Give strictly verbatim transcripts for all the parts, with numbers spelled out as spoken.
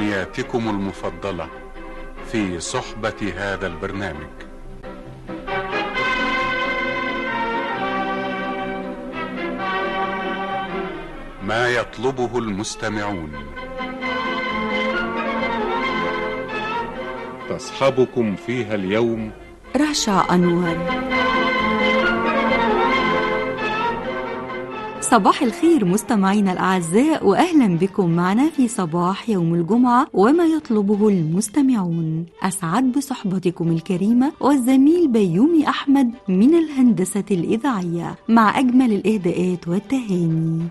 أغنياتكم المفضلة في صحبة هذا البرنامج. ما يطلبه المستمعون. تصحبكم فيها اليوم رشا أنور. صباح الخير مستمعينا الأعزاء، وأهلا بكم معنا في صباح يوم الجمعة وما يطلبه المستمعون. أسعد بصحبتكم الكريمة والزميل بيومي أحمد من الهندسة الإذاعية مع أجمل الإهداءات والتهاني.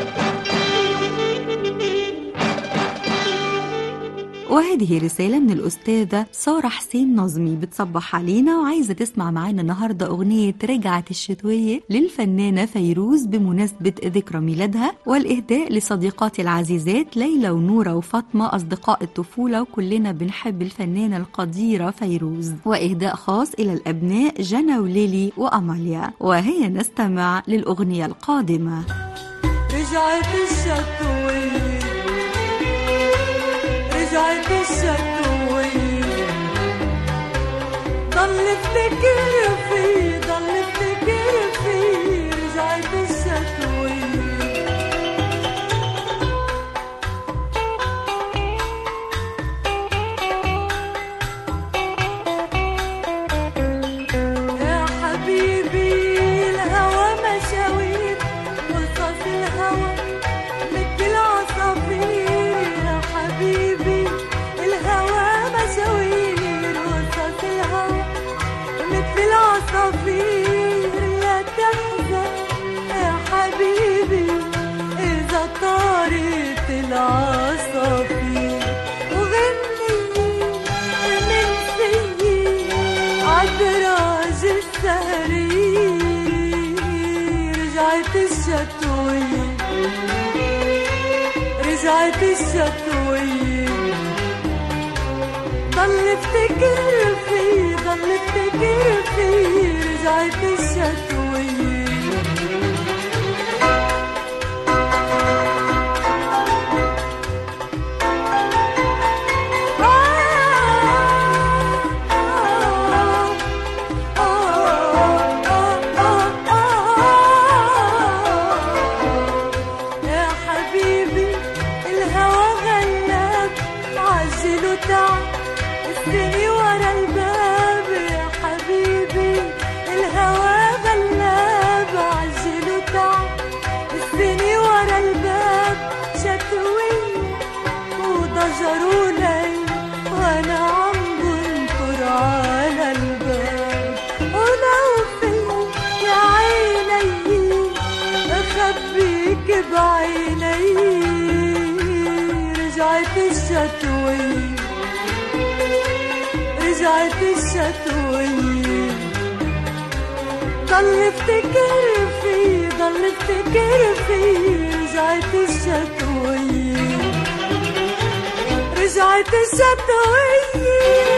وهذه رسالة من الأستاذة سارة حسين نظمي بتصبح علينا وعايزة تسمع معانا النهاردة أغنية رجعت الشتوية للفنانة فيروز بمناسبة ذكرى ميلادها، والإهداء لصديقاتي العزيزات ليلى ونورة وفاطمة أصدقاء الطفولة، وكلنا بنحب الفنانة القديرة فيروز. وإهداء خاص إلى الأبناء جنى وليلي وأماليا. وهي نستمع للأغنية القادمة. رجعت الشتوية رجعت الشتوية، ضل افتكر فيه ضل افتكر فيه رجعت الشتوية. يا حبيبي الهوى مشاوير وصف الهوى مثل العصافير. يا حبيبي مثل العصافير، لا تحزن يا حبيبي إذا طارت العصافير، وغني من سيي عالدراج السهري. رجعت الشتوية رجعت الشتوية، ضل افتكر فيه ضل افتكر فيه رجعت الشتوية. يا حبيبي الهوى غلاب عجل وتعب السني ورا الباب. يا حبيبي الهوى غلاب عجل وتعب السني ورا الباب. شتوية وضجر وليل وانا عم بنكر على الباب، ولو فيك يا عيني اخبيك بعيني. رجعت الشتوية رجعت الشتوية، ضل افتكر فيه ضل افتكر فيه رجعت الشتوية رجعت الشتوية.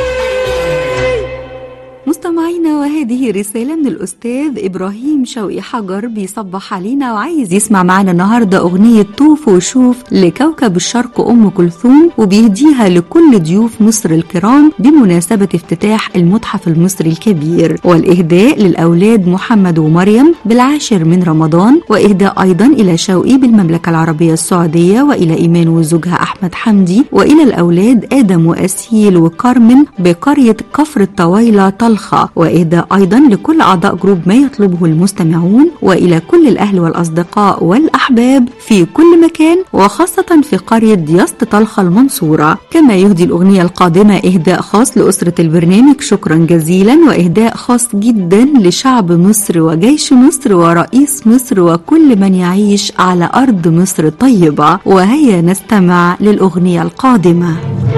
مستمعينا، وهذه رسالة من الأستاذ إبراهيم شوقي حجر بيصبح علينا وعايز يسمع معنا النهاردة أغنية طوف وشوف لكوكب الشرق أم كلثوم، وبيهديها لكل ضيوف مصر الكرام بمناسبة افتتاح المتحف المصري الكبير. والإهداء للأولاد محمد ومريم بالعاشر من رمضان، وإهداء أيضا إلى شوقي بالمملكة العربية السعودية، وإلى إيمان وزوجها أحمد حمدي، وإلى الأولاد آدم وأسيل وكارمن بقرية كفر الطويلة طلخة. وإهداء أيضا لكل أعضاء جروب ما يطلبه المستمعون، وإلى كل الأهل والأصدقاء والأحباب في كل مكان، وخاصة في قرية دياسط طلخة المنصورة. كما يهدي الأغنية القادمة إهداء خاص لأسرة البرنامج، شكرا جزيلا، وإهداء خاص جدا لشعب مصر وجيش مصر ورئيس مصر وكل من يعيش على أرض مصر طيبة. وهيا نستمع للأغنية القادمة.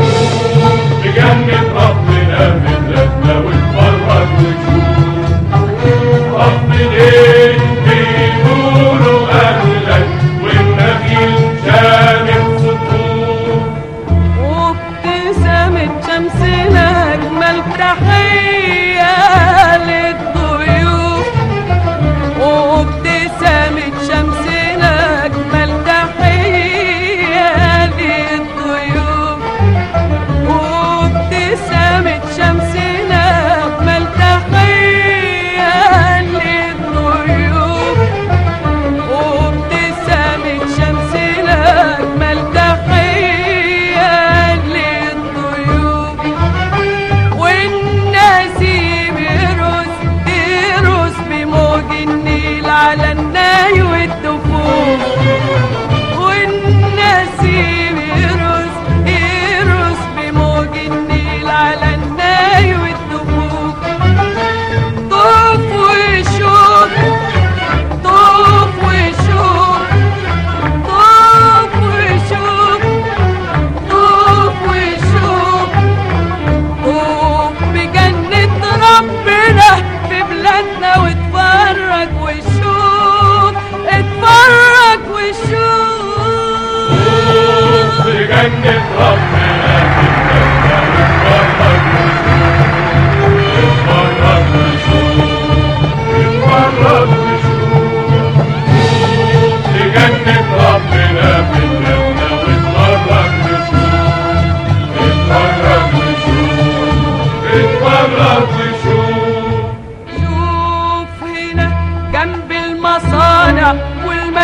بجنة ربنا من لازمة ونفرج ونشوف ربنا ايه بيقولوا أهلك والنبيل شامل سطور، وابتسامة شمسنا أجمل تحية للضيوف، وابتسامة شمسنا أجمل تحية للضيوف.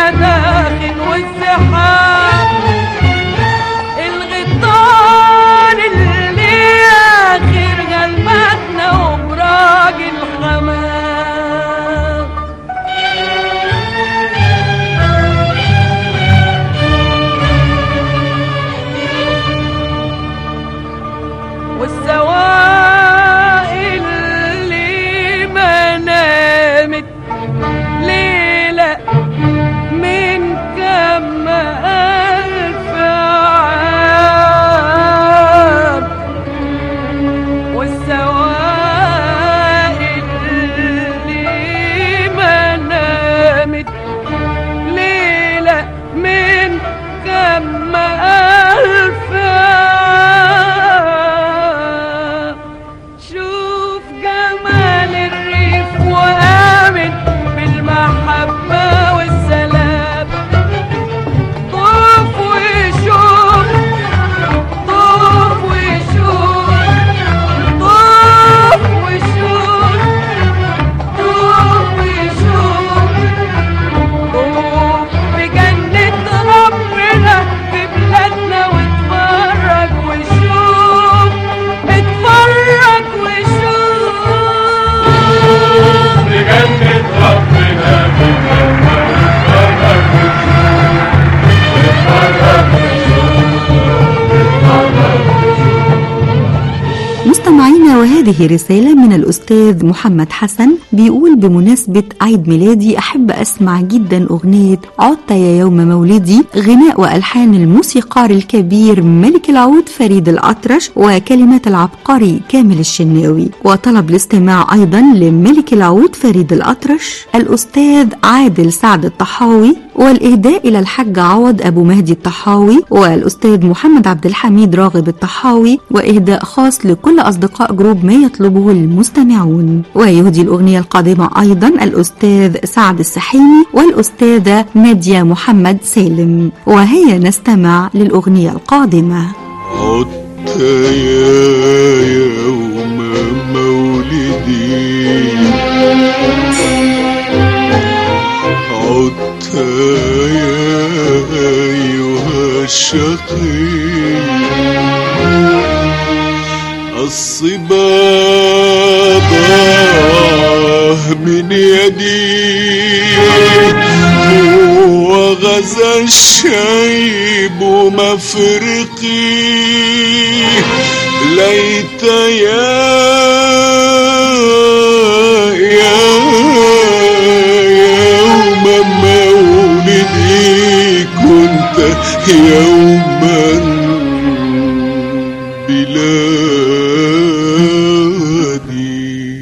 المداخن والزحام، الغيطان اللي آخر غلبتنا وبراج الحمام. والسواقل اللي ما نامت ليلة من كم ألف عام، والسواقل اللي ما نامت ليلة من كم ألف عام. شوف جمال الريف وآمن بالمحبة والسلام، طوف وشوف طوف وشوف طوف وشوف طوف وشوف طوف بجنة ربنا في بلادنا، واتفرج وشوف اتفرج وشوف بجنة ربنا في بلادنا، اتفرج مستمعينا، وهذه رسالة من الأستاذ محمد حسن بيقول: بمناسبة عيد ميلادي أحب أسمع جدا أغنية عدت يا يوم مولدي، غناء وألحان الموسيقار الكبير ملك العود فريد الأطرش وكلمات العبقري كامل الشناوي. وطلب الاستماع أيضا لملك العود فريد الأطرش الأستاذ عادل سعد الطحاوي، والإهداء إلى الحاج عوض أبو مهدي الطحاوي والأستاذ محمد عبد الحميد راغب الطحاوي، وإهداء خاص لكل أصدقاء جروب ما يطلبه المستمعون. ويهدي الأغنية القادمة أيضا الأستاذ سعد السحيمي والأستاذة نادية محمد سالم. وهيا نستمع للأغنية القادمة. عدت يا يوم مولدي، عدت يا أيها الشقي، الصبا ضاع من يدي، وغزا الشيب مفرقي، ليت يا يا يوم مولدي كنت يوما بلادي.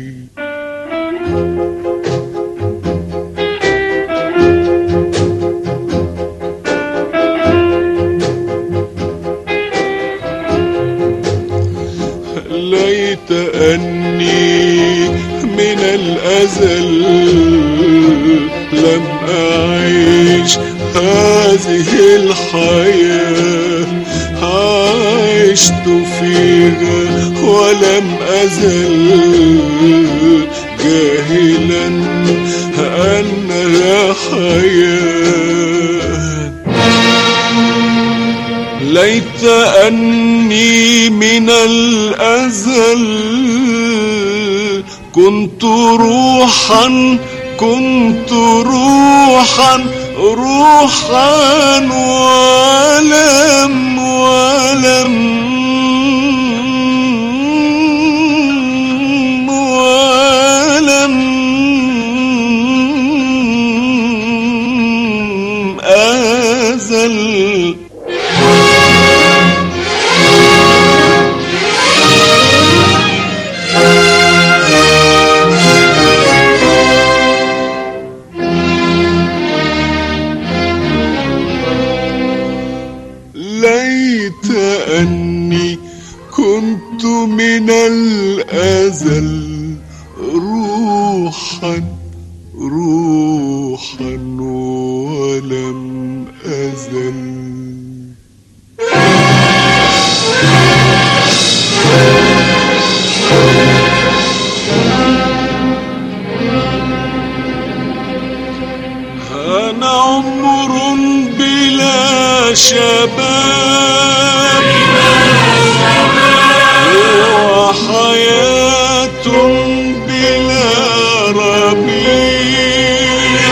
ليت أني من الأزل لم أعيش هذه الحياة، عشت فيها ولم أزل جاهلا أنها حياة. ليت أني من الأزل كنت روحا كنت روحا روحا ولم ولم ولم أزل. ليت أني كنت من الأزل روحا روحا ولم أزل. أنا عمري شباب وحياة بلا ربيع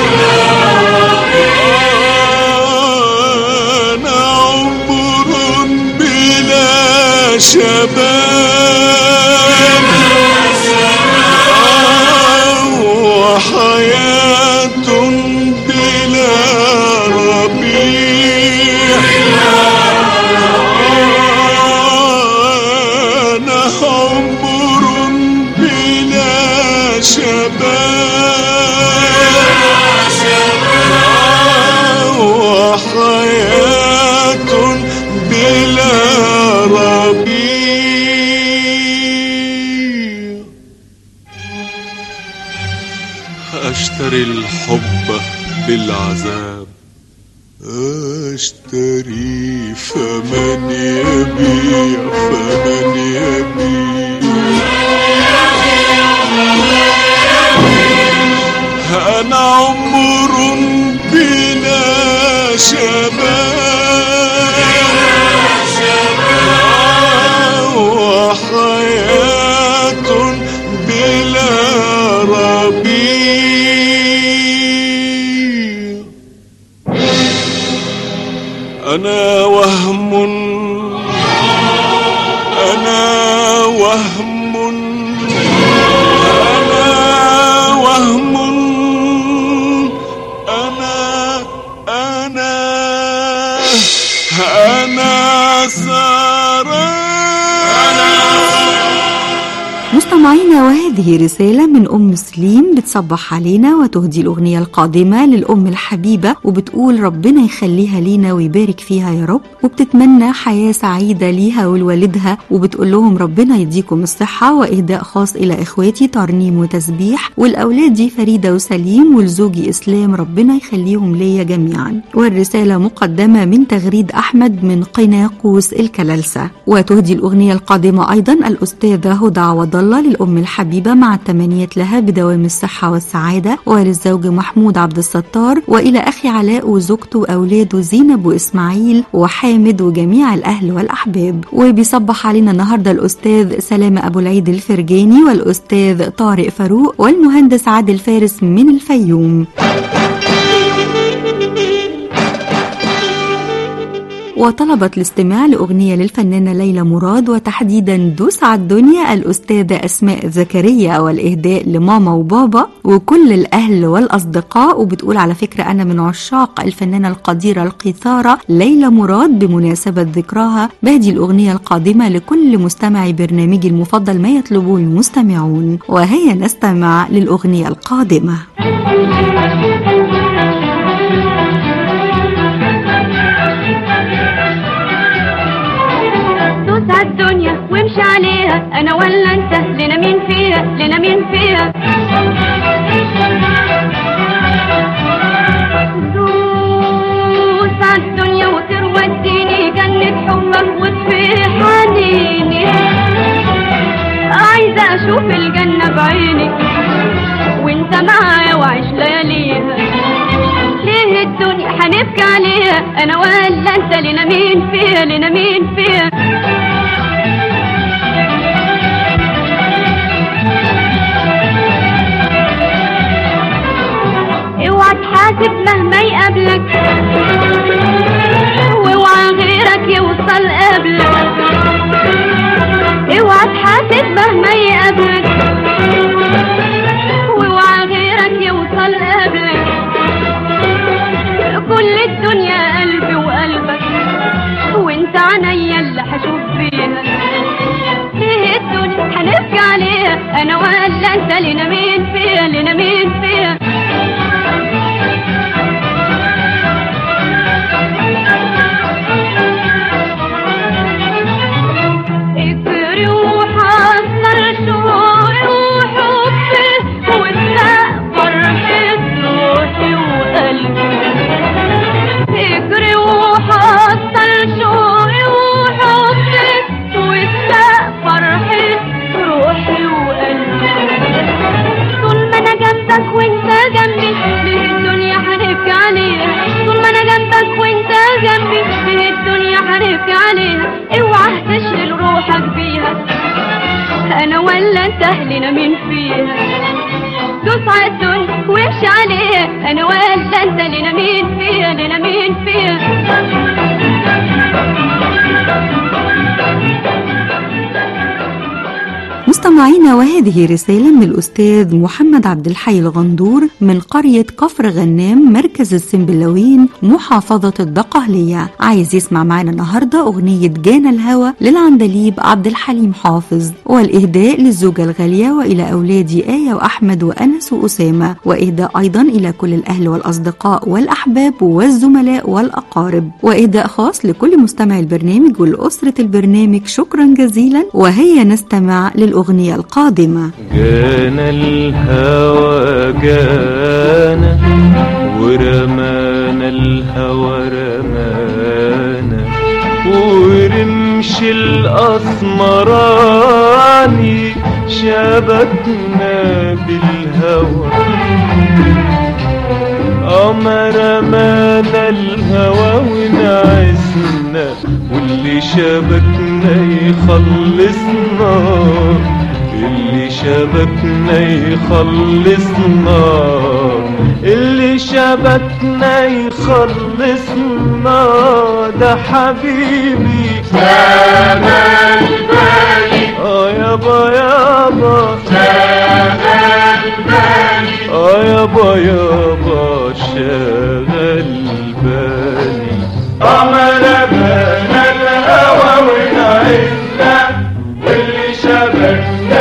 أنا عمر بلا شباب وحياة بلا ربيع أنا عمر بلا شباب وحياة بلا ربيع أشتري الحب بالعذاب أشتري فمن يبيع فمن يبيع أنا عمر بلا شباب وحياة بلا ربيع أنا وهم أنا وهم أنا وهم أنا أنا أنا مستمعينا، وهذه رسالة من أم سليم بتصبح علينا وتهدي الأغنية القادمة للأم الحبيبة، وبتقول ربنا يخليها لينا ويبارك فيها يا رب، وبتتمنى حياة سعيدة ليها ولوالدها، وبتقول لهم ربنا يديكم الصحة، وإهداء خاص إلى إخواتي ترنيم وتسبيح والأولاد دي فريدة وسليم والزوجي إسلام، ربنا يخليهم ليا جميعا. والرسالة مقدمة من تغريد أحمد من قناقوس الكلالسة. وتهدي الأغنية القادمة أيضا الأستاذة هدى عوض الله للأم الحبيبة مع التمنيات لها بدوام الصحة والسعادة، وللزوج محمود عبد الستار، وإلى أخي علاء وزوجته وأولاده زينب وإسماعيل وحامد وجميع الأهل والأحباب. وبيصبح علينا النهاردة الأستاذ سلامة أبو العيد الفرجاني والأستاذ طارق فاروق والمهندس عادل فارس من الفيوم. وطلبت الاستماع لأغنية للفنانة ليلى مراد، وتحديدا دوس على الدنيا الأستاذة أسماء زكريا، والإهداء لماما وبابا وكل الأهل والأصدقاء. وبتقول على فكرة أنا من عشاق الفنانة القديرة القيثارة ليلى مراد بمناسبة ذكراها، بهدي الأغنية القادمة لكل مستمعي برنامجي المفضل ما يطلبه المستمعون. وهيا نستمع للأغنية القادمة. دوس عالدنيا وامشي عليها، انا ولا انت لنا مين فيها لنا مين فيها. دوس عالدنيا وتروديني جنة حبك وتفيح حنيني، عايزة اشوف الجنة بعيني وانت معايا وعيش لياليها. ليه الدنيا هنبكي عليها، انا ولا انت لنا مين فيها لنا مين فيها. اوعى تحاسب مهما يقابلك، واوعى غيرك يوصل قبلك. اوعى تحاسب مهما يقابلك، واوعى غيرك يوصل قبلك. كل الدنيا قلبي وقلبك، وانت عينيا اللي هشوف فيها. ليه الدنيا هنبكي عليها، انا ولا انت لنا مين فيها لنا مين فيها. اجري وحصل شوقي وحبي واسرق فرحة روحي وقلبي. اجري وحصل شوقي وحبي واسرق فرحة روحي وقلبي. لنا مين فيها دوس عالدنيا وامشي عليها انا ولا انت لنا مين فيها لنا مين فيها مستمعينا، وهذه رسالة من الأستاذ محمد عبد الحي الغندور من قرية كفر غنام مركز السنبلاوين محافظة الدقهلية. عايز يسمع معنا النهاردة أغنية جانا الهوى للعندليب عبد الحليم حافظ، والإهداء للزوجة الغالية وإلى أولادي آية وأحمد وأنس وأسامة، وإهداء أيضا إلى كل الأهل والأصدقاء والأحباب والزملاء والأقارب، وإهداء خاص لكل مستمع البرنامج ولأسرة البرنامج. شكرا جزيلا، وهيا نستمع للأغنية القادمة. جانا الهوى جانا ورمانا الهوى رمانا ورمش الأسمراني شبكنا بالهوى أما رمانا الهوى ونعسنا واللي شبكنا يخلصنا اللي شبكنا يخلصنا اللي شبكنا يخلصنا ده حبيبي شغل بالي اه يابا يابا شغل بالي اه يابا يابا شغل بالي أمر بنا الهوى ونعسنا واللي شبكنا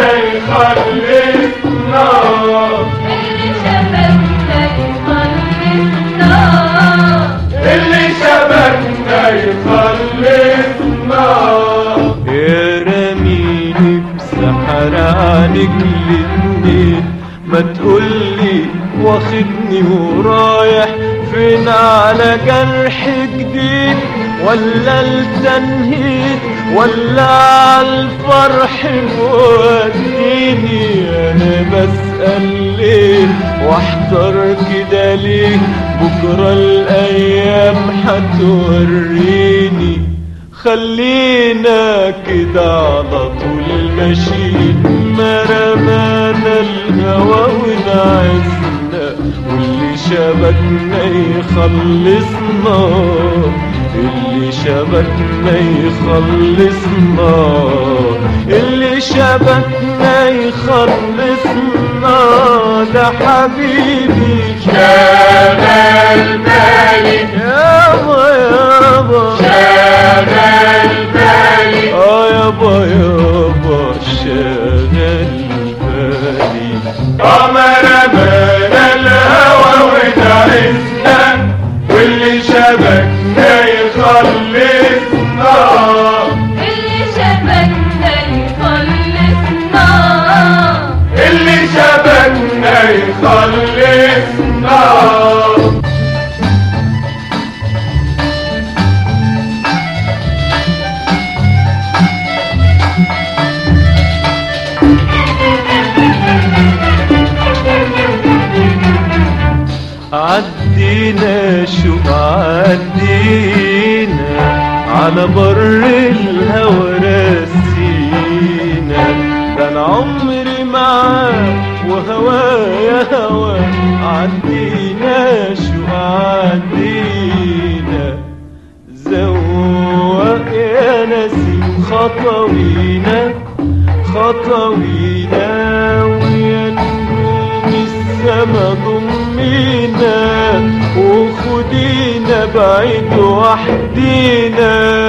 يخلصنا اللي شبكنا يخلصنا اللي شبكنا يخلصنا يا رميني بسحر عنك الاتنين ما تقولي واخدني ورايح فين على جرح جديد ولا التنهيد ولا عالفرح موديني انا بسأل ليه واحضر كده ليه بكرة الايام هتوريني خلينا كده على طول ماشيين ما رمانا الهوى ونعسنا واللي شبكنا يخلصنا اللي شبكنا يخلصنا اللي شبكنا يخلصنا ده حبيبي شغل بالي يابا يابا شغل بالي اه يابا يابا شغل بالي أمر بنا الهوى ونعسنا واللي شبكنا يخلصنا اللي شبكنا يخلصنا اللي شبكنا يخلصنا عدينا شو عدينا على بر الهوى راسينا ده انا عمري معاك وهوايا هوا عدينا شو عدينا زوق يا نسيم خطوينا خطوينا ويا نجوم السما ضمينا وخدينا بعيد وحدينا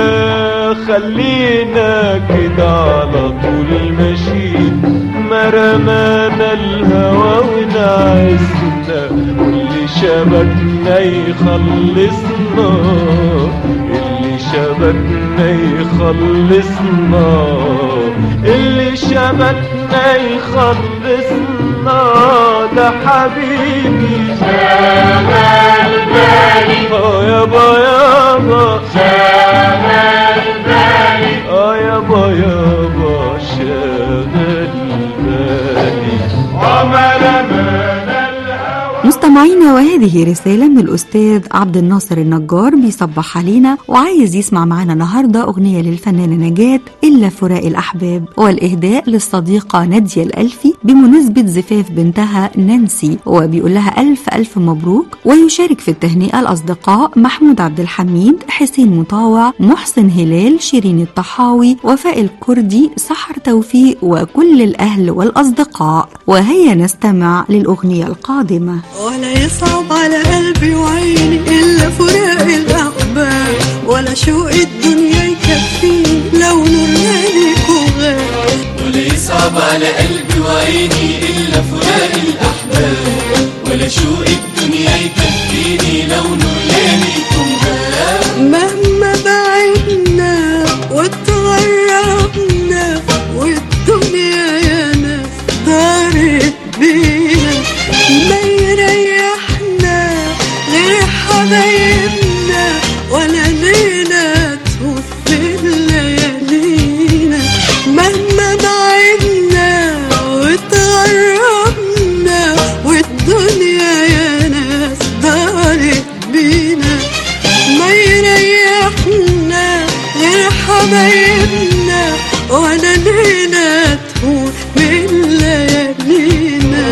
خلينا كده على طول ماشيين ما رمانا الهوى ونعسنا واللي شبكنا يخلصنا اللي شبكنا يخلصنا اللي شبكنا يخلصنا ده حبيبي شغل بالي اه يابا يابا شغل بالي اه يابا يابا شغل بالي أمر بنا الهوى مستمعي مستمعينا، وهذه رسالة من الأستاذ عبد الناصر النجار بيصبح علينا وعايز يسمع معنا النهاردة أغنية للفنانة نجاة إلا فراق الأحباب، والإهداء للصديقة نادية الألفي بمناسبة زفاف بنتها نانسي، وبيقول لها ألف ألف مبروك. ويشارك في التهنئة الأصدقاء محمود عبد الحميد، حسين مطاوع، محسن هلال، شيرين الطحاوي، وفاء الكردي، سحر توفيق، وكل الأهل والأصدقاء. وهيا نستمع للأغنية القادمة. ولا يصعب على قلبي وعيني إلا فراق الأحباب، ولا شوق الدنيا يكفيني لو نور ليلك وغاب. ولا يصعب على قلبي وعيني إلا فراق الأحباب، ولا شوق الدنيا يكفيني لو نور ليلك وغاب. مهما بعدنا واتغربنا والدنيا يا ناس دارت بينا، ما يريحنا غير حبايبنا ولا ليلة تفوت ليالينا. مهما بعدنا واتغربنا والدنيا يا ناس دارت بينا، ما يريحنا غير حبايبنا ولا ليلة تفوت ليالينا.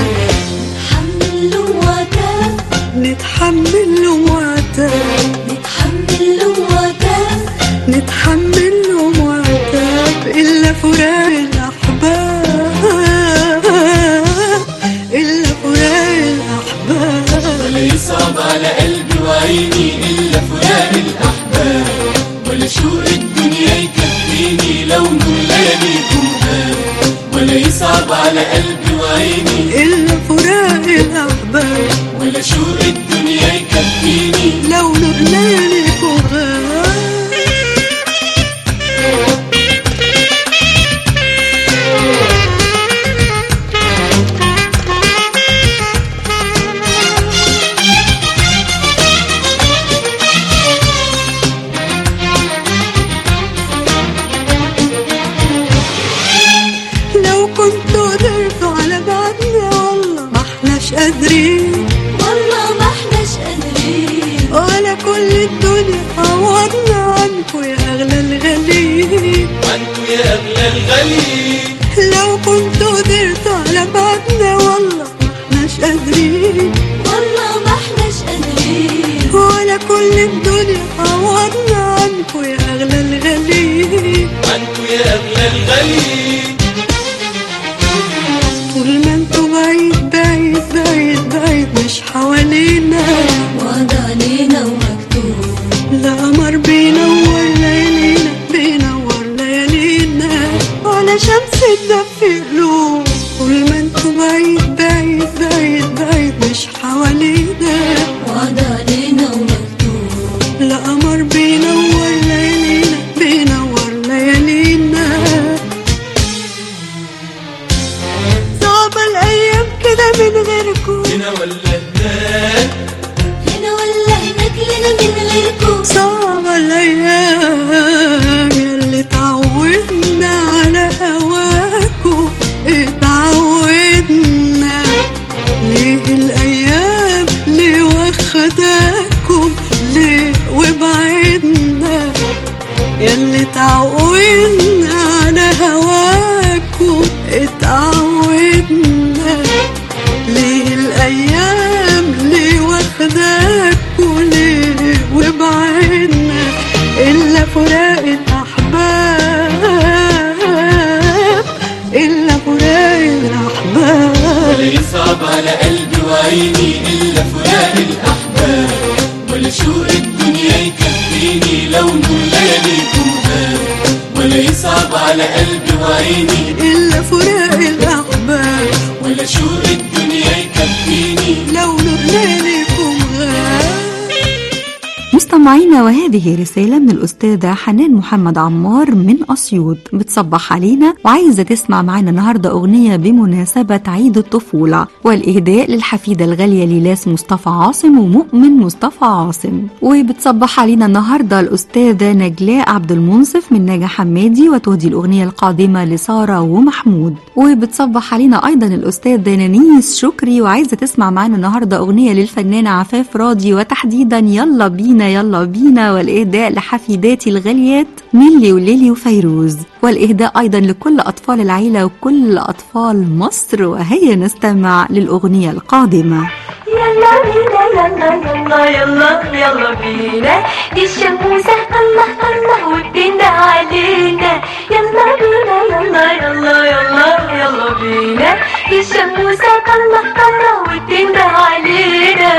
نتحمل وعتاب نتحمل وعتاب نتحمل وعتاب إلا فراق الأحباب، إلا فراق الأحباب. ولا يصعب على قلبي وعيني إلا فراق الأحباب، ولا شوق الدنيا يكفيني لو نور لياليكم غاب. ولا يصعب على قلبي وعيني إلا فراق الأحباب، ولا شوق الدنيا يكفيني لو نور لياليكم غاب. لو كنت قدرت على بعدنا والله ما احناش قادرين، والله ما احناش قادرين، ولا كل الدنيا عوضنا عنكو يا أغلى الغالين، عنكو يا أغلى الغالين. لو كنت قدرت على بعدنا والله ما احناش قادرين، والله ما احناش قادرين، ولا كل الدنيا عوضنا عنكو يا أغلى الغالين، عنكو يا أغلى الغالين. طول ما انتوا بعيد بعيد بعيد بعيد مش حوالينا، وضع علينا ومكتوب، لا قمر بينور ليالينا بينور ليالينا، ولا شمس تدفي قلوب. طول ما انتوا بعيد بعيد بعيد بعيد مش حوالينا، وضع علينا ومكتوب، لا قمر بينور ليالينا بينور ليالينا. صعبة الأيام كده من غيركم، هنا ولا هناك، هنا ولا هناك لنا من غيركم. صعبة الأيام ياللي اتعودنا على هواكم، اتعودنا ليه الأيام ليه واخداكم ليه وبعدنا، ياللي اتعودنا على هواكم اتعودنا ليه الأيام ليه واخداكم ليه وبعدنا، إلا فراق الأحباب، إلا فراق الأحباب. ولا يصعب على قلبي وعيني إلا فراق الأحباب، ولا شوق الدنيا يكفيني لو نور لياليكم غاب. ولا يصعب على قلبي وعيني إلا فراق الأحباب، ولا شوق الدنيا يكفيني لو نور لياليكم غاب. مستمعينا، وهذه رسالة من الأستاذة حنان محمد عمار من أسيوط، بتصبح علينا وعايزة تسمع معنا النهاردة أغنية بمناسبة عيد الطفولة، والإهداء للحفيدة الغالية ليلاس مصطفى عاصم ومؤمن مصطفى عاصم. وبتصبح علينا النهاردة الأستاذة نجلاء عبد المنصف من نجا حمادي، وتهدي الأغنية القادمة لسارة ومحمود. وبتصبح علينا أيضا الأستاذة نانيس شكري، وعايزة تسمع معنا النهاردة أغنية للفنانة عفاف راضي، وتحديدا يلا بينا يلا بينا، والإهداء لحفيداتي الغاليات ميلي وليلي وفيروز، والإهداء أيضا لكل أطفال العيلة وكل أطفال مصر. وهيا نستمع للأغنية القادمة. يلا بينا يلا يلا يلا يلا بينا، دي الشموسة الله الله وبتندى علينا. يلا بينا يلا يلا يلا يلا بينا، دي الشموسة الله الله وبتندى علينا.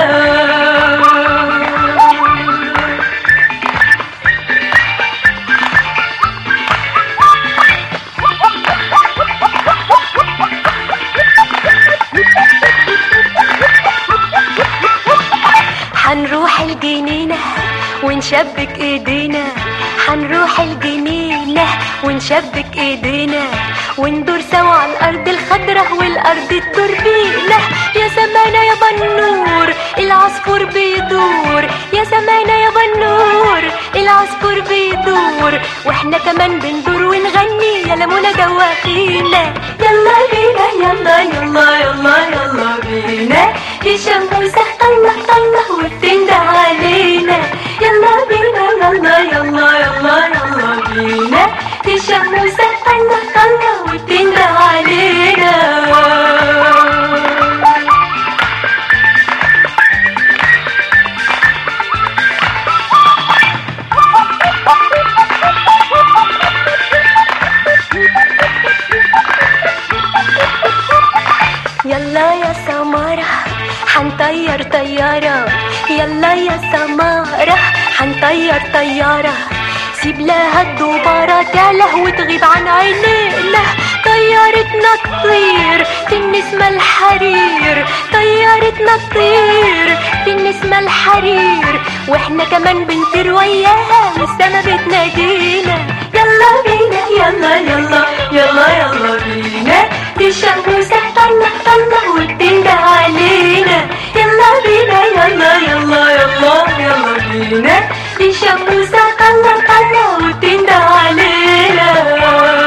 حنروح الجنينة ونشبك ايدينا، حنروح الجنينة ونشبك ايدينا، وندور سوا على الارض الخضراء والارض تدور بينا. يا سمانة يا بنور العصفور بيدور، يا سمانة يا بنور العصفور بيدور، واحنا كمان بندور ونغني يا لمونة جواخينا. يلا بينا يلا يلا يلا يلا بينا، دي شموسة الله الله وبتندى علينا. يلا بينا يلا يلا يلا يلا بينا، دي شموسة الله الله وبتندى علينا. يلا يا سمارة حنطير طيارة، يلا يا سمارة حنطير طيارة، سيب لها الدبارة تعلى وتغيب عن عينينا. طيارتنا تطير في النسمة الحرير، طيارتنا تطير في النسمة الحرير، واحنا كمان بنطير وياها والسما بتنادينا. يلا بينا يلا يلا يلا يلا بينا، دي الشموسة طلع طلع وبتندى علينا. يلا بينا يلا يلا يلا يلا بينا، دي الشموسة طلع طلع وبتندى علينا.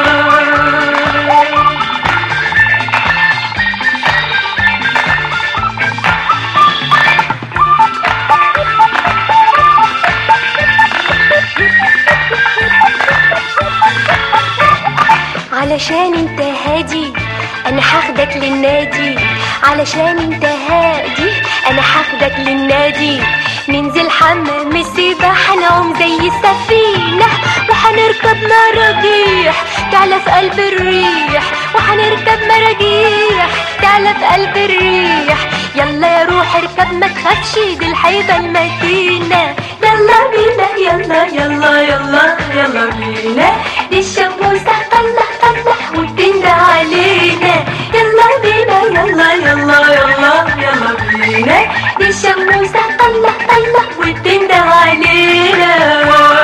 علشان انت هادي انا هاخدك للنادي، علشان انت هادي انا هاخدك للنادي، ننزل حمام السباحة نعوم زي السفينة، وحنركب مراجيح تعلى في قلب الريح، وحنركب مراجيح تعلى في قلب الريح. يلا يا روح اركب ما تخافش دي الحيبة المتينة. يلا بينا يلا يلا يلا يلا بينا، دي الشموسة طلع طلع وبتندى علينا. يلا بينا يلا يلا يلا يلا بينا، دي الشموسة طلع طلع وبتندى علينا.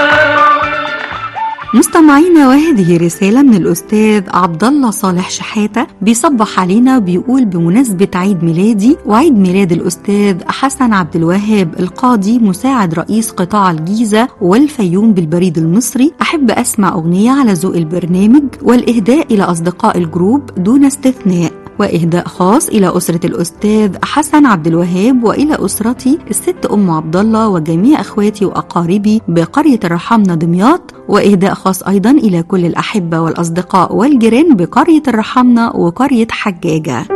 مستمعينا، وهذه رسالة من الأستاذ عبد الله صالح شحاتة، بيصبح علينا وبيقول بمناسبة عيد ميلادي وعيد ميلاد الأستاذ حسن عبد الوهاب القاضي مساعد رئيس قطاع الجيزة والفيوم بالبريد المصري، أحب أسمع أغنية على ذوق البرنامج، والإهداء إلى أصدقاء الجروب دون استثناء، وإهداء خاص إلى أسرة الأستاذ حسن عبد الوهاب وإلى أسرتي الست أم عبد الله وجميع أخواتي وأقاربي بقرية الرحمنة دمياط، وإهداء خاص أيضا إلى كل الأحبة والأصدقاء والجيران بقرية الرحمنة وقرية حجاجة.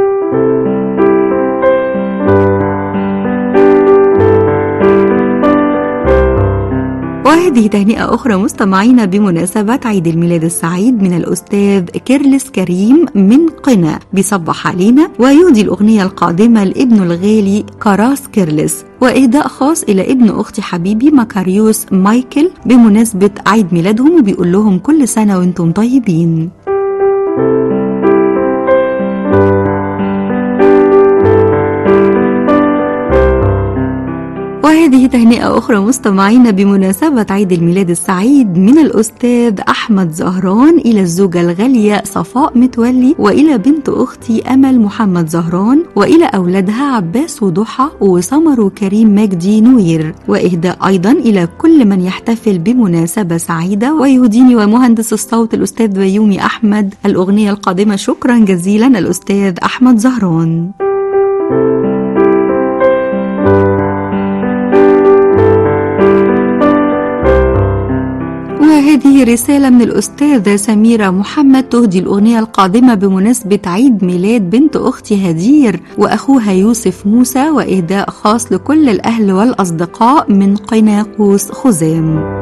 وهذه تهنئة أخرى مستمعينا بمناسبة عيد الميلاد السعيد من الأستاذ كيرلس كريم من قنا، بيصبح علينا ويهدي الأغنية القادمة لابنه الغالي كراس كيرلس، وإهداء خاص إلى ابن أختي حبيبي مكاريوس مايكل بمناسبة عيد ميلادهم، وبيقول لهم كل سنة وانتم طيبين. وهذه تهنئة أخرى مستمعينا بمناسبة عيد الميلاد السعيد من الأستاذ أحمد زهران إلى الزوجة الغالية صفاء متولي، وإلى بنت أختي أمل محمد زهران، وإلى أولادها عباس وضحى وسمر وكريم مجدي نوير، وإهداء أيضا إلى كل من يحتفل بمناسبة سعيدة. ويهديني ومهندس الصوت الأستاذ بيومي أحمد الأغنية القادمة. شكرا جزيلا الأستاذ أحمد زهران. وهذه رسالة من الأستاذة سميرة محمد تهدي الأغنية القادمة بمناسبة عيد ميلاد بنت أختي هدير وأخوها يوسف موسى، وإهداء خاص لكل الأهل والأصدقاء من قناقوس خزام.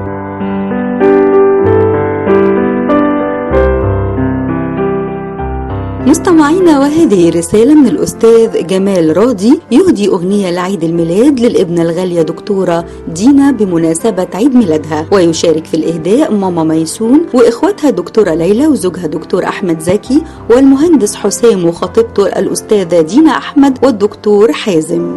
مستمعينا، وهذه رسالة من الأستاذ جمال راضي يهدي أغنية لعيد الميلاد للابنة الغالية دكتورة دينا بمناسبة عيد ميلادها، ويشارك في الإهداء ماما ميسون وإخواتها دكتورة ليلى وزوجها دكتور أحمد زكي والمهندس حسام وخطيبته الأستاذة دينا أحمد والدكتور حازم.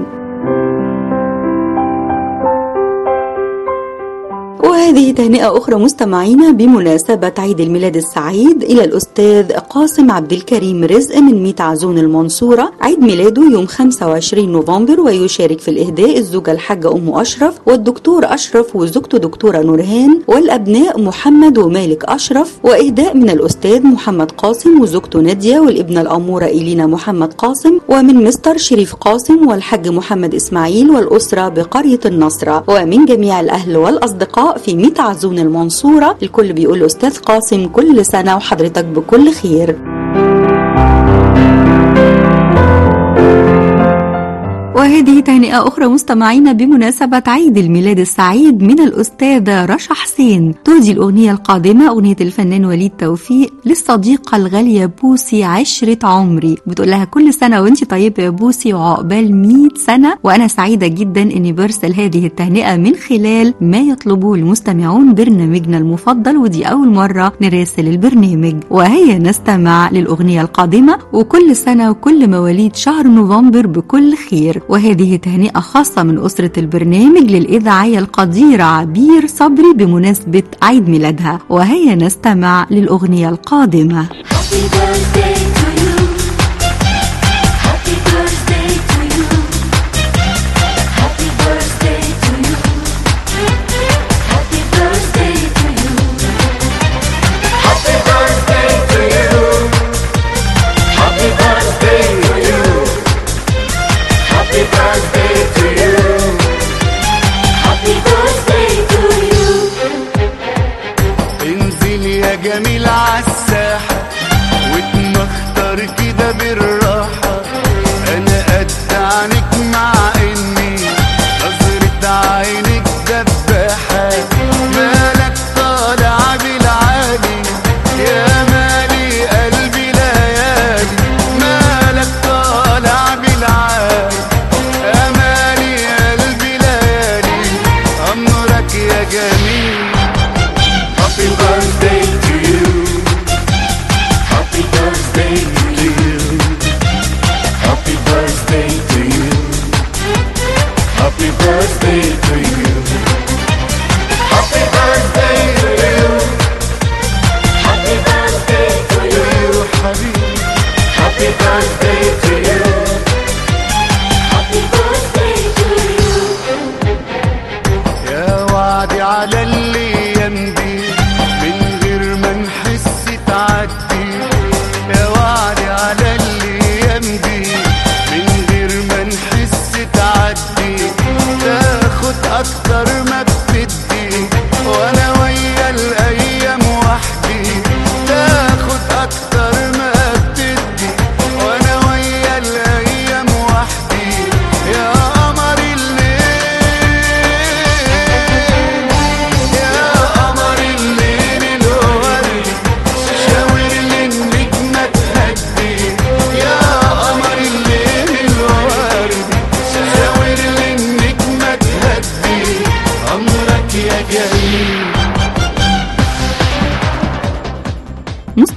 وهذه تهنئة أخرى مستمعينا بمناسبة عيد الميلاد السعيد إلى الأستاذ قاسم عبد الكريم رزق من ميت عزون المنصورة، عيد ميلاده يوم خمسة وعشرين نوفمبر، ويشارك في الإهداء الزوجة الحاجة أم أشرف والدكتور أشرف وزوجته دكتورة نورهان والأبناء محمد ومالك أشرف، وإهداء من الأستاذ محمد قاسم وزوجته نادية والابنة الأمورة إلينا محمد قاسم، ومن مستر شريف قاسم والحاج محمد إسماعيل والأسرة بقرية النصرة، ومن جميع الأهل والأصدقاء في ميت عزون المنصورة. الكل بيقول أستاذ قاسم كل سنة وحضرتك بكل خير. وهذه تهنئة أخرى مستمعينا بمناسبة عيد الميلاد السعيد من الأستاذة رشا حسين تهدي الأغنية القادمة أغنية الفنان وليد توفيق للصديقة الغالية بوسي عشرة عمري، بتقول لها كل سنة وانتي طيبة يا بوسي وعقبال مئة سنة، وأنا سعيدة جدا أني برسل هذه التهنئة من خلال ما يطلبه المستمعون برنامجنا المفضل، ودي أول مرة نراسل البرنامج. وهيا نستمع للأغنية القادمة وكل سنة وكل مواليد شهر نوفمبر بكل خير. وهذه تهنئة خاصة من أسرة البرنامج للإذاعية القديرة عبير صبري بمناسبة عيد ميلادها. وهيا نستمع للأغنية القادمة. جميل عالساحة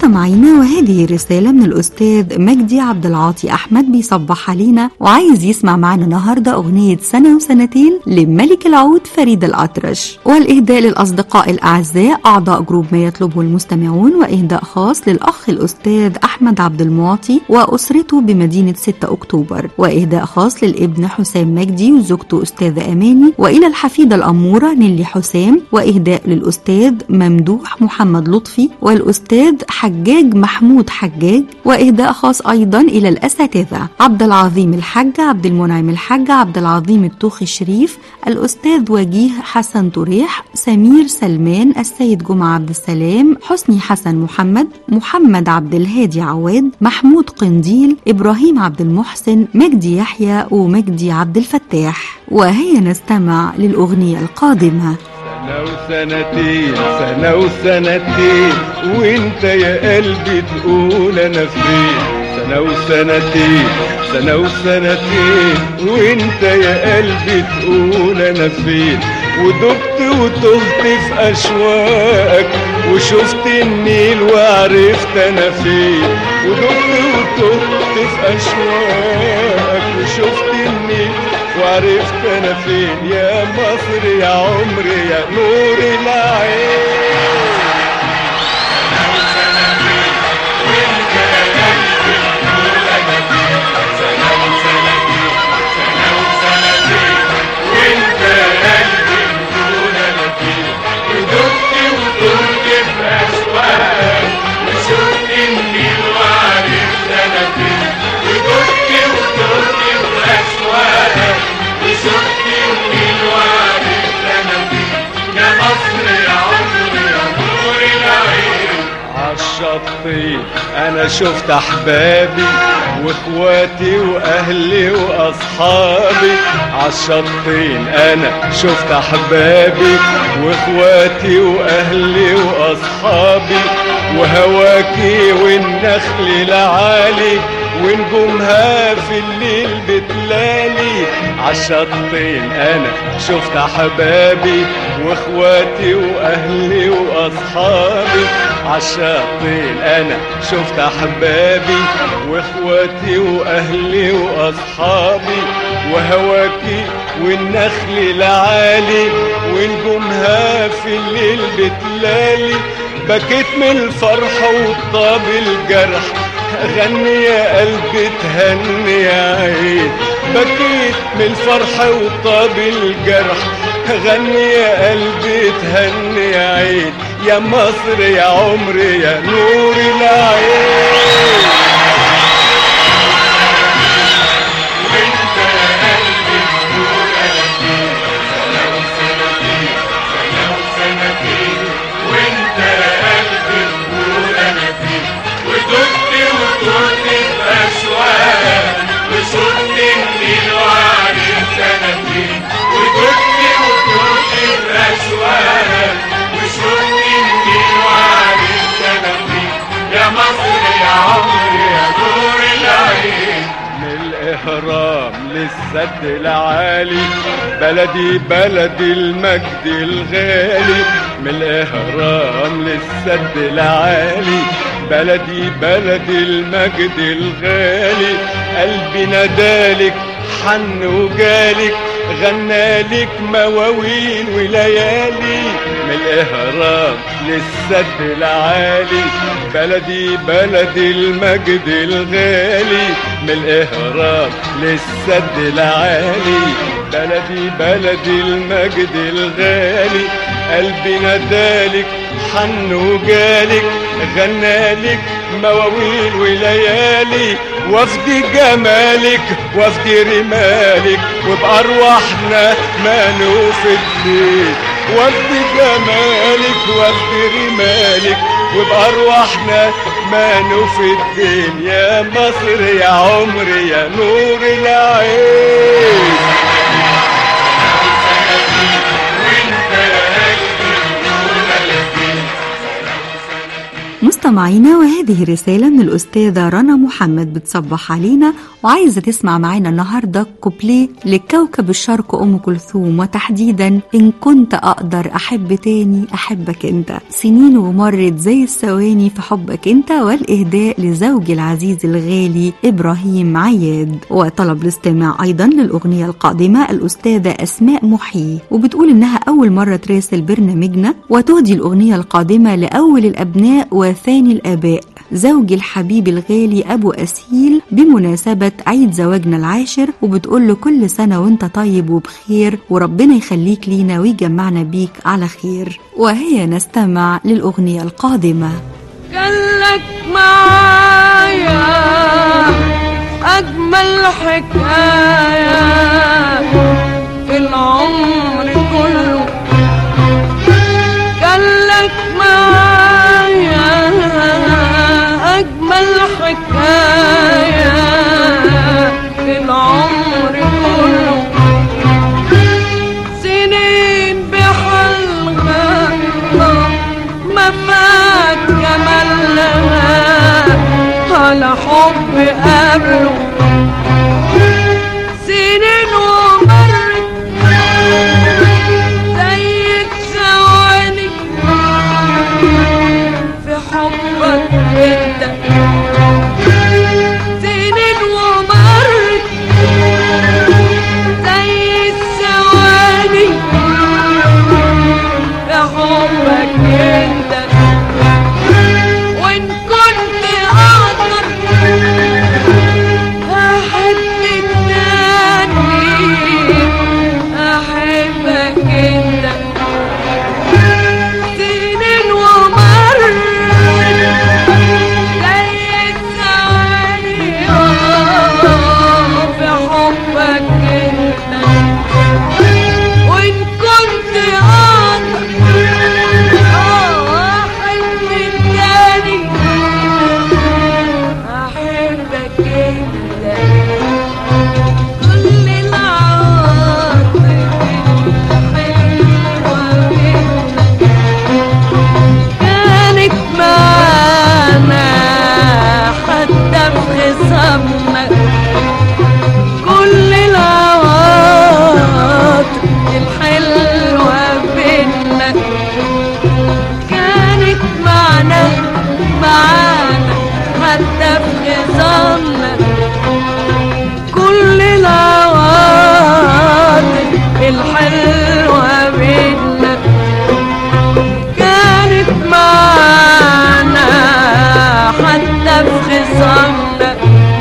مستمعينا، وهذه رسالة من الأستاذ مجدي عبد العاطي أحمد بيصبح علينا وعايز يسمع معنا النهاردة أغنية سنة وسنتين لملك العود فريد الأطرش، والإهداء للأصدقاء الأعزاء أعضاء جروب ما يطلبه المستمعون، وإهداء خاص للأخ الأستاذ أحمد عبد المعطي وأسرته بمدينة ستة أكتوبر، وإهداء خاص للابن حسام مجدي وزوجته أستاذة أماني، وإلى الحفيدة الأمورة نيلي حسام، وإهداء للأستاذ ممدوح محمد لطفي والأستاذ حجاج محمود حجاج، وإهداء خاص أيضا إلى الأساتذة عبد العظيم الحاج، عبد المنعم الحاج، عبد العظيم التوخي الشريف، الأستاذ وجيه حسن طريح، سمير سلمان، السيد جمعة عبد السلام، حسني حسن محمد، محمد عبد الهادي عواد، محمود قنديل، إبراهيم عبد المحسن، مجدي يحيى ومجدي عبد الفتاح. وهيا نستمع للأغنية القادمة. سنة وسنتين سنة وسنتين وانت يا قلبي تقول انا فين، سنة وسنتين سنة وسنتين وانت يا قلبي تقول انا فين، ودبت وتهت في اشواقك وشفت النيل وعرفت انا فين، ودبت وتهت في اشواقك وشفت النيل وعرفت انا فين، يا مصر يا عمري يا نور العين. عالشطين انا شفت احبابي واخواتي واهلي واصحابي، عالشطين انا شفت احبابي واخواتي واهلي واصحابي، وهواكي والنخل العالي ونجومها في الليل بتلالي، عالشطين انا شفت احبابي واخواتي واهلي واصحابي، عالشطين انا شفت احبابي واخواتي واهلي واصحابي، وهواكي والنخل العالي ونجومها في الليل بتلالي، بكيت من الفرح وطاب الجرح، غني يا قلبي تهني يا عين، بكيت من الفرح وطاب الجرح، غني يا قلبي تهني يا عين، يا مصر يا عمري يا نور العين. وانت يا قلبي تقول انا فين، سنة وسنتين سنة وسنتين وانت يا قلبي تقول انا فين، ودقت وتهت في اشواق وشفت النيل وعرفت انا فين، ودقت وتهت في اشواق وشفت النيل وعرفت انا فين، يا مصر يا عمري يا نور العين. من الاهرام للسد العالي بلدي بلدي المجد الغالي، من الاهرام للسد العالي بلدي بلدي المجد الغالي، قلبي نادالك حن وجالك غنالك مواويل وليالي، من الاهرام للسد العالي بلدي بلدي المجد الغالي، من الاهرام للسد العالي بلدي بلدي المجد الغالي، قلبي نادالك حن وجالك غنالك مواويل وليالي، وفد جمالك وفد رمالك وبأرواحنا ما نوفد، وفد جمالك وفد رمالك وبأرواحنا ما نوفد، يا مصر يا عمري يا نور العين. مستمعينا، وهذه رسالة من الأستاذة رنا محمد بتصبح علينا وعايزة تسمع معنا النهاردة كوبليه لكوكب الشرق أم كلثوم، وتحديدا إن كنت أقدر أحب تاني أحبك أنت، سنين ومرت زي الثواني في حبك أنت، والإهداء لزوجي العزيز الغالي إبراهيم عياد. وطلب الاستماع أيضا للأغنية القادمة الأستاذة أسماء محي، وبتقول إنها أول مرة تراسل برنامجنا، وتهدي الأغنية القادمة لأول الأبناء وثاني الآباء، زوجي الحبيب الغالي أبو أسيل، بمناسبة عيد زواجنا العاشر، وبتقول له كل سنة وانت طيب وبخير، وربنا يخليك لينا ويجمعنا بيك على خير. وهي نستمع للأغنية القادمة. قالك معايا أجمل حكاية في العمر كله، قالك معايا أجمل حكاية في العمر كله، سنين بحلقة ما فات جمالها على حب قبله، سنين ومرت زي ثواني في حبك انت، سنين ومرت زي الثواني في حبك انت، وان كنت اقدر احب التاني احبك انت، سنين ومرت زي الثواني في حبك انت، وان كنت اقدر احب التاني احبك انت، كل العواطف الحلوة منك كانت معانا حتى في خصامنا، كل العواطف الحلوة بينا كانت معنا معانا حتى في خصامنا، كل العواطف الحلوة بينا كانت معانا حتى في خصامنا،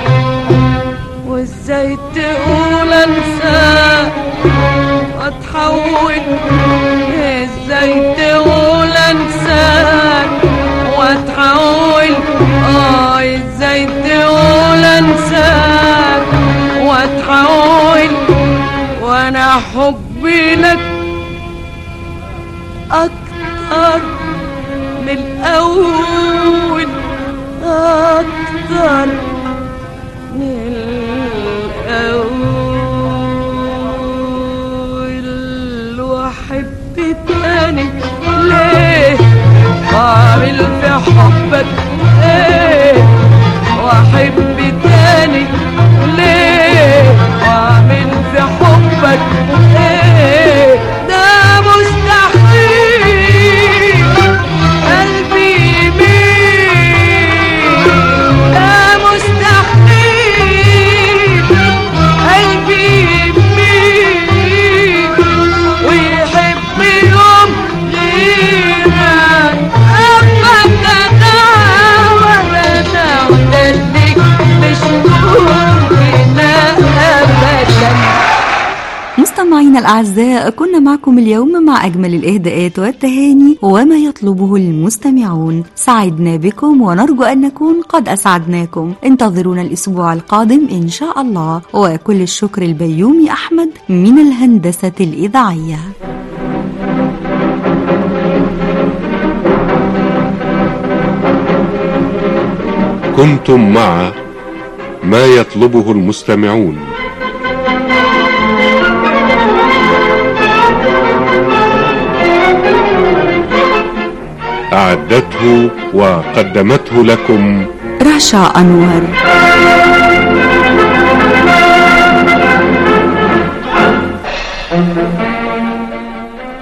وازاي تقول انساك واتحول، ازاي تقول انساك واتحول، اه ازاي تقول انساك واتحول، وانا حبي لك اكتر من الاول، اكتر من الاول، واحب تاني ليه واعمل في حبك ايه، واحب تاني ليه واعمل في حبك ايه، ده مستحيل قلبي يميل، ده مستحيل قلبي يميل ويحب يوم غيرك، أبدا ولا تعتلك مش ممكن أبدا. مستمعينا الأعزاء، كنا معكم اليوم مع أجمل الإهداءات والتهاني وما يطلبه المستمعون. سعدنا بكم ونرجو أن نكون قد أسعدناكم. انتظرونا الأسبوع القادم إن شاء الله، وكل الشكر البيومي أحمد من الهندسة الإذاعية. كنتم مع ما يطلبه المستمعون. أعدته وقدمته لكم رشا أنور.